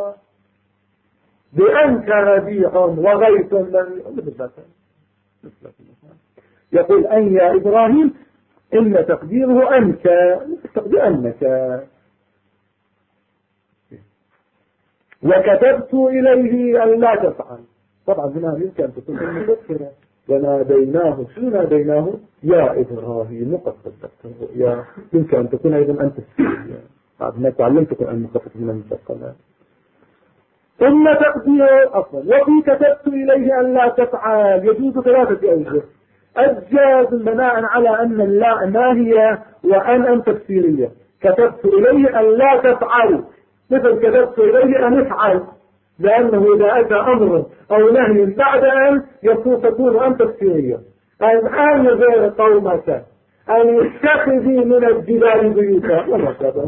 بأنك ربيع وغيث من يقول أن يا إبراهيم إن تقديره أنك، تقدير أنك. وكتبت إليه أن لا تفعل، طبعا هنا يمكن أن تكون مذكرة. وناديناه، شو ناديناه؟ يا إبراهيم قد صدقت الرؤيا، يمكن أن تكون أيضا أنت بعد ما تعلمتكم أن مخفف من المثقلات. ثم تقدير أصلا. وفي كتبت إليه أن لا تفعل يجوز 3 أوجه. الجاز بناء على أن اللا ناهية وأن تفسيرية. كتبت إليه أن لا تفعل، مثل كتبت إليه أن افعل، لأنه إذا أتى أمر أو نهي بعد أن تكون أن تفسيرية. الآن غير قومك أن يتخذي من الجبال بيوتا وما شابه.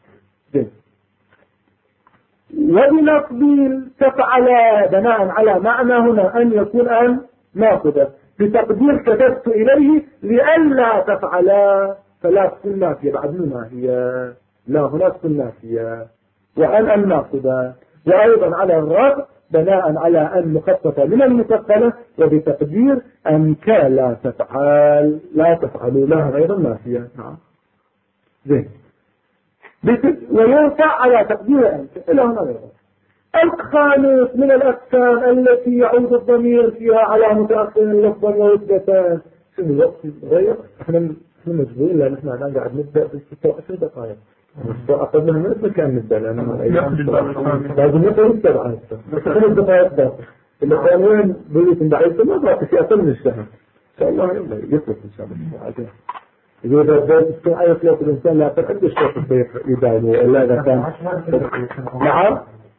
وبنقبيل تفعل بناء على معنى هنا أن يكون أن ناقضة، بتقدير كتبت إليه لألا تفعلا، فلا تكون نافية بعد ما هي لا، هنا تكون نافية وأن ناقضة. وأيضا على الرفع بناء على أن مخففة من المثقلة، وبتقدير أنك لا تفعل، لا تفعلوا لها غير نافية. زين. ويرفع على تقدير أنت إلى هنا غيره. الخامس من الأقسام التي يعود الضمير فيها على متأخر لفظا ورتبة. شنو الوقت غير؟ احنا مجبورين لأن احنا الآن قاعد نبدأ في 16 دقائق. أخذنا من اسم كان نبدأ لأن لازم نبدأ 7 5 دقائق باقي. الأخوانين بيوتهم بعيد ما باقي في أقل من الشهر. إن شاء الله يطلق إن شاء الله. إذا بدأت تستطيع يطلق الإنسان لا تقدر الشيء يدعي إلا إذا كان نعم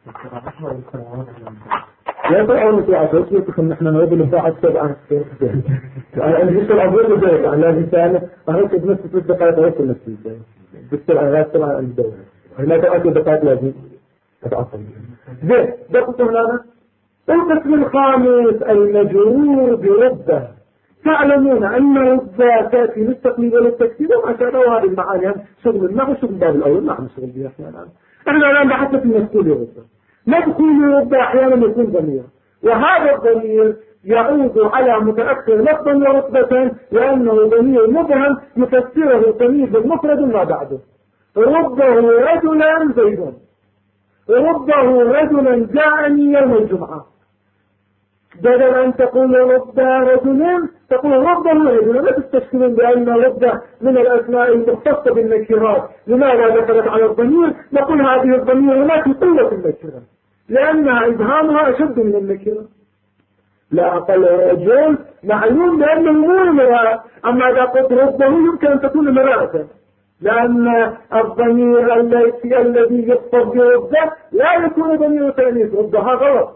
لا تقعون في عشرة يقول نحن نريد الإنساعة 7 أنا جيت الأبواب البيت يعني لازم ثاني أهلك بنفس 3 دقائق ويصل نفس الشيء بالسرعة لا تسرع عن الدولة هنا تأكل دقائق لازم أتعصب زين دقت هنا القسم الخامس المجرور برده. تعلمون أن رده تأتي للتقليد والتكسير وما شابه هذه المعاني شغل النحو شغل باب الأول نحن شغل بها احنا الآن بحثنا في المسؤول رده. مدخول رده أحيانا يكون ضمير وهذا الضمير يعود على متأخر لفظا ورتبة لأنه ضمير مبهم يفسره تمييز المفرد ما بعده. رده رجلا زيد رده رجلا جاءني يوم الجمعة بدل أن تقول رد رجل تقول رده رجلا. لا تستشكلون بأن رده من الأسماء المختصة بالنكرات. لماذا دخلت على الضمير؟ نقول هذه الضمير هناك قوة النكرة لأنها إبهامها أشد من النكرة. لا أقل رجل معلوم بأنه مو امرأة أما إذا قلت رده يمكن أن تكون امرأة لأن الضمير الذي يقصد برده لا يكون ضمير تأنيث. ردها غلط.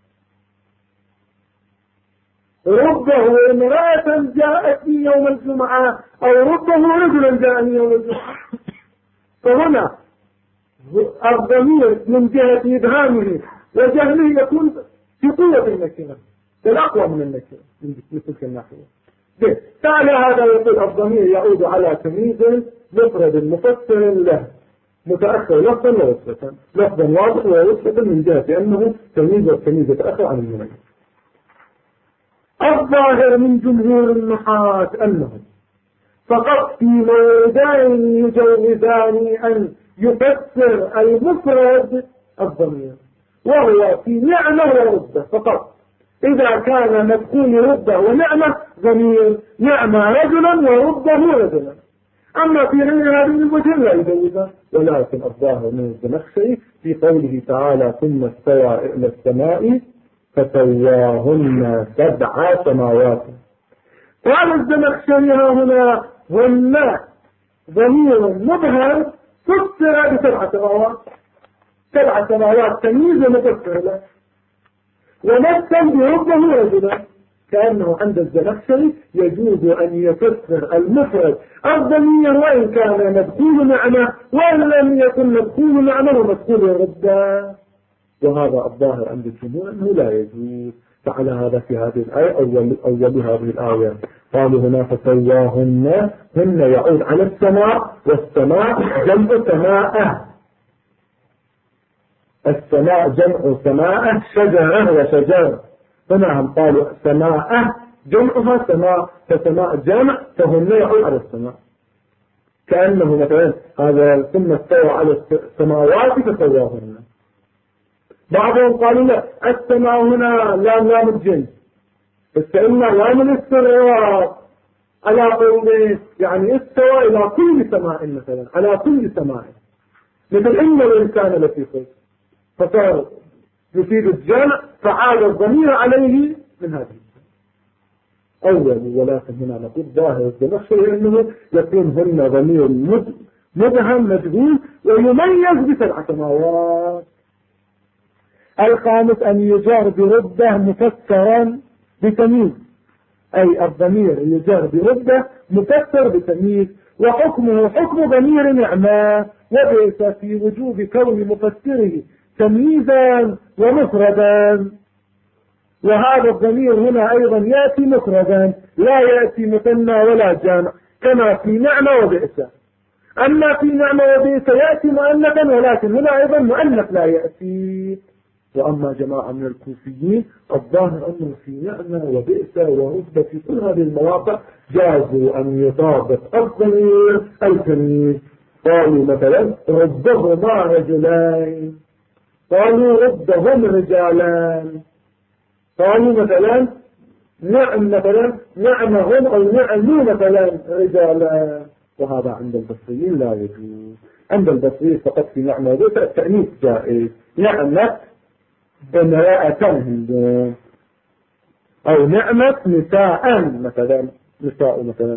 رده امرأة جاءتني يوم الجمعة أو رده رجلا جاءني يوم الجمعة. فهنا الضمير من جهة إبهامه وجهله يكون في قوة النكرة الأقوى من النكرة من تلك الناحية. تعالى هذا يقول الضمير يعود على تمييز مفرد مفسر له متأخر لفظا ورتبة لفظا واضح ورتبة من جهة أنه تمييز يتأخر عن المنكر. الظاهر من جمهور النحاة أنهم فقط في موردين يجوزان أن يفسر المفرد الضمير وهو في نعمة ورده فقط. إذا كان مدخول رده ونعمة ضمير نعمة رجلا ورده رجلا. أما في غير هذه الوجه لا يجوزه. ولكن الظاهر من الزمخشري في قوله تعالى ثم استوى إلى السماء فسواهن 7 سماوات. قال الزمخشري هنا هن ضمير مبهم فسر ب7 سماوات. 7 سماوات تمييز مفسر له ومثل برده رجلا كأنه عند الزمخشري يجوز أن يفسر المفرد الضمير وإن كان مدخول معنى وإن لم يكن مدخول معنى ومدخول رده. وهذا الظاهر عند الجمهور أنه لا يجوز. فعلى هذا في هذه الآية أول هذه الآية قالوا هنا فسواهن هن يعود على السماء والسماء جمع سماء. السماء جمع سماء شجرة وشجر. هنا هم قالوا سماء جمعها سماء فسماء جمع فهن يعود على السماء كأنه مثلا هذا ثم استوى على السماوات فسواهن. بعضهم قالوا لا السماء هنا لام الجنس استئلنا لام الاستغراق على قوله يعني استوى إلى كل سماء مثلا على كل سماء مثل إن الإنسان لفي خير فصار يفيد الجمع فعاد الضمير عليه من هذه أول. ولكن هنا نقول ظاهر الزمخشري أنه يكون هن ضمير مبهم مجهول ويميز ب7 سماوات. الخامس أن يجار برده مفسرا بتمييز أي الضمير يجار برده مفسر بتمييز وحكمه حكم ضمير نعمة وليس في وجوب كون مفسره تمييزا ومفردا. وهذا الضمير هنا أيضا يأتي مفردا لا يأتي مثنى ولا جامع كما في نعمة وبئس. أما في نعمة وبئس يأتي مؤنثا ولكن هنا أيضا مؤنث لا يأتي. وأما جماعة من الكوفيين الظاهر أنه في نعمة وبئس ورتبة في كل هذه المواقع جازوا أن يطابق الضمير التمييز قالوا مثلا ردهما رجلين، قالوا ردهم رجالان، قالوا مثلا نعمهم أو نعموا مثلا رجالان. وهذا عند البصريين لا يجوز. عند البصريين فقط في نعمة التأنيث جائز، نعمة امرأة هندون أو نعمة نساء مثلا، نساء مثلا.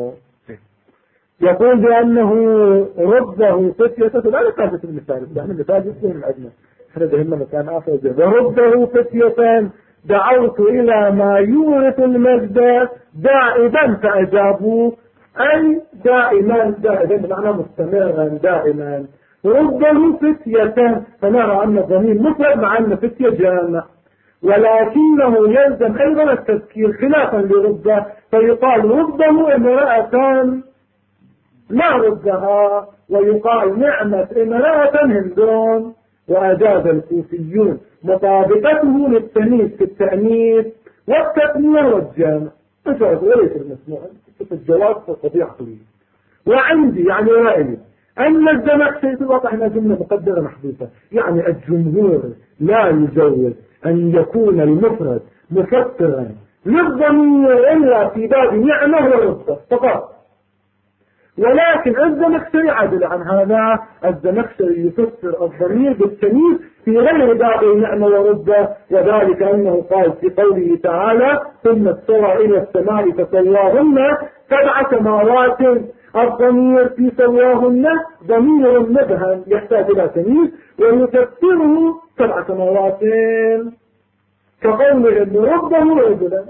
يقول بأنه رده فتية، لا نقاش في المثال، يعني المثال يسلم العدنا، احنا دهنا مكان آخر. ورده فتية دعوت إلى ما يورث المجد دائما فأجابوا، أي دائما بمعنى مستمرا دائما. رده فتية، فنرى أن الضمير مفرد مع أن فتية جامع، ولكنه يلزم أيضا التذكير خلافا لرده، فيقال رده امرأتان لا ردها، ويقال نعمة امرأة هندون. وأجاز الكوفيون مطابقته للتمييز في التأنيث والتثنية والجمع، أجاز وليس المسموع في الجواز فالطبيعة لي. وعندي يعني رأيي أن الزمخشري في الواقع هنا جملة مقدرة محذوفة، يعني الجمهور لا يجوز أن يكون المفرد مفسرا للضمير إلا في باب نعمة ورده فقط. ولكن الزمخشري عدل عن هذا، الزمخشري يفسر الضمير بالتمييز في غير باب نعمة ورده، وذلك أنه قال في قوله تعالى ثم استوى إلى السماء فسواهن 7 سماوات. الضمير في سواهن ضمير مبهم يحتاج إلى تمييز، ويفسره 7 سماوات كقوله ابن ربه رجلا.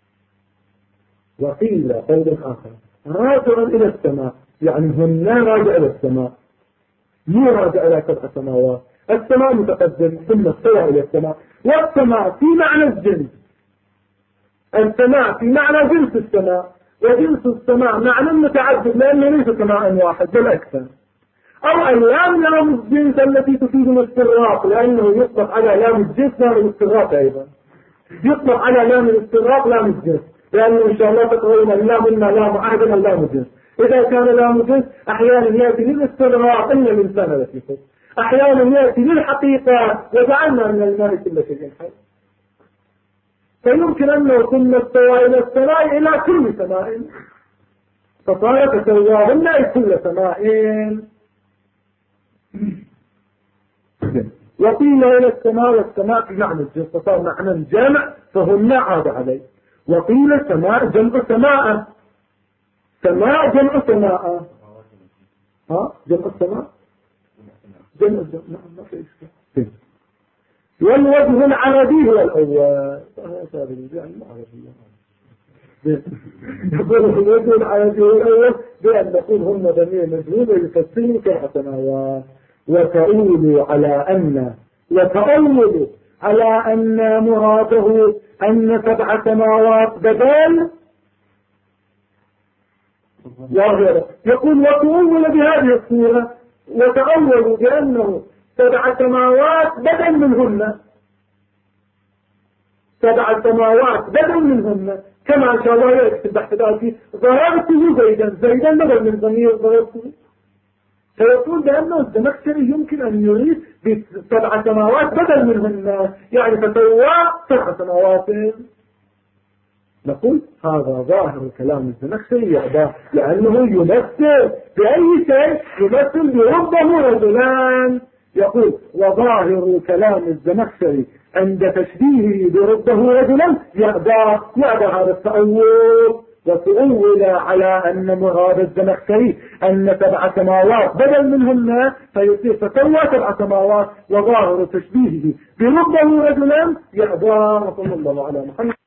وقيل قول آخر راجع إلى السماء، يعني هن راجع إلى السماء، مو راجع إلى 7 سماوات. السماء متقدم ثم استوى إلى السماء، والسماء في معنى الجنس، السماء في معنى جنس السماء، وجنس السماء معنى متعدد لأنه ليس سماء واحد بل أكثر. أو أيام لام الجنس التي تفيد الاستغراق، لأنه يطلق على لام الجنس لام الاستغراق، أيضا يطلق على لام الاستغراق لام الجنس، لأنه إن شاء الله تقرؤون اللام إما لام عهد أو لام الجنس. إذا كان لام الجنس أحيانا يأتي للاستغراق إلا الإنسان التي فيه، أحيانا يأتي للحقيقة وجعلنا من الماء كل شيء حي. فيمكن أن يكون استوى إلى السماء إلى كل سماء، فصار تسواهن أي كل سماء. وقيل إلى السماء، والسماء في معنى الجنس فصار معنى الجمع فهن عاد عليه. وقيل سماء جمع سماء، سماء جمع سماء، جمع السماء جمع نعم ما في إشكال. والوجه العربي هو الأول، يقول الوجه العربي هو الأول بأن نقول هم ضمير مجهول ويفسره 7 سماوات. وتأولوا على أن مراده أن 7 سماوات بدل ظاهرة. يقول وتأول بهذه الصورة، وتأولوا بأنه 7 سماوات بدل منهن، 7 سماوات بدل منهن، كما إن شاء الله يأتي البحث الآتي ضربته زيدا بدل من ضمير ضربته. فيقول بأنه الزمخشري يمكن أن يريد ب7 سماوات بدل منهن، يعني فسوى 7 سماوات. نقول هذا ظاهر كلام الزمخشري لأنه يمثل بأي شيء، يمثل بربه رجلان. يقول وظاهر كلام الزمخشري عند تشبيهه بربه رجلا يأبى هذا التأول. وتؤول على أن مراد الزمخشري أن 7 سماوات بدل منهن فيصير فسوى 7 سماوات، وظاهر تشبيهه بربه رجلا يأبى. وصلى الله على محمد.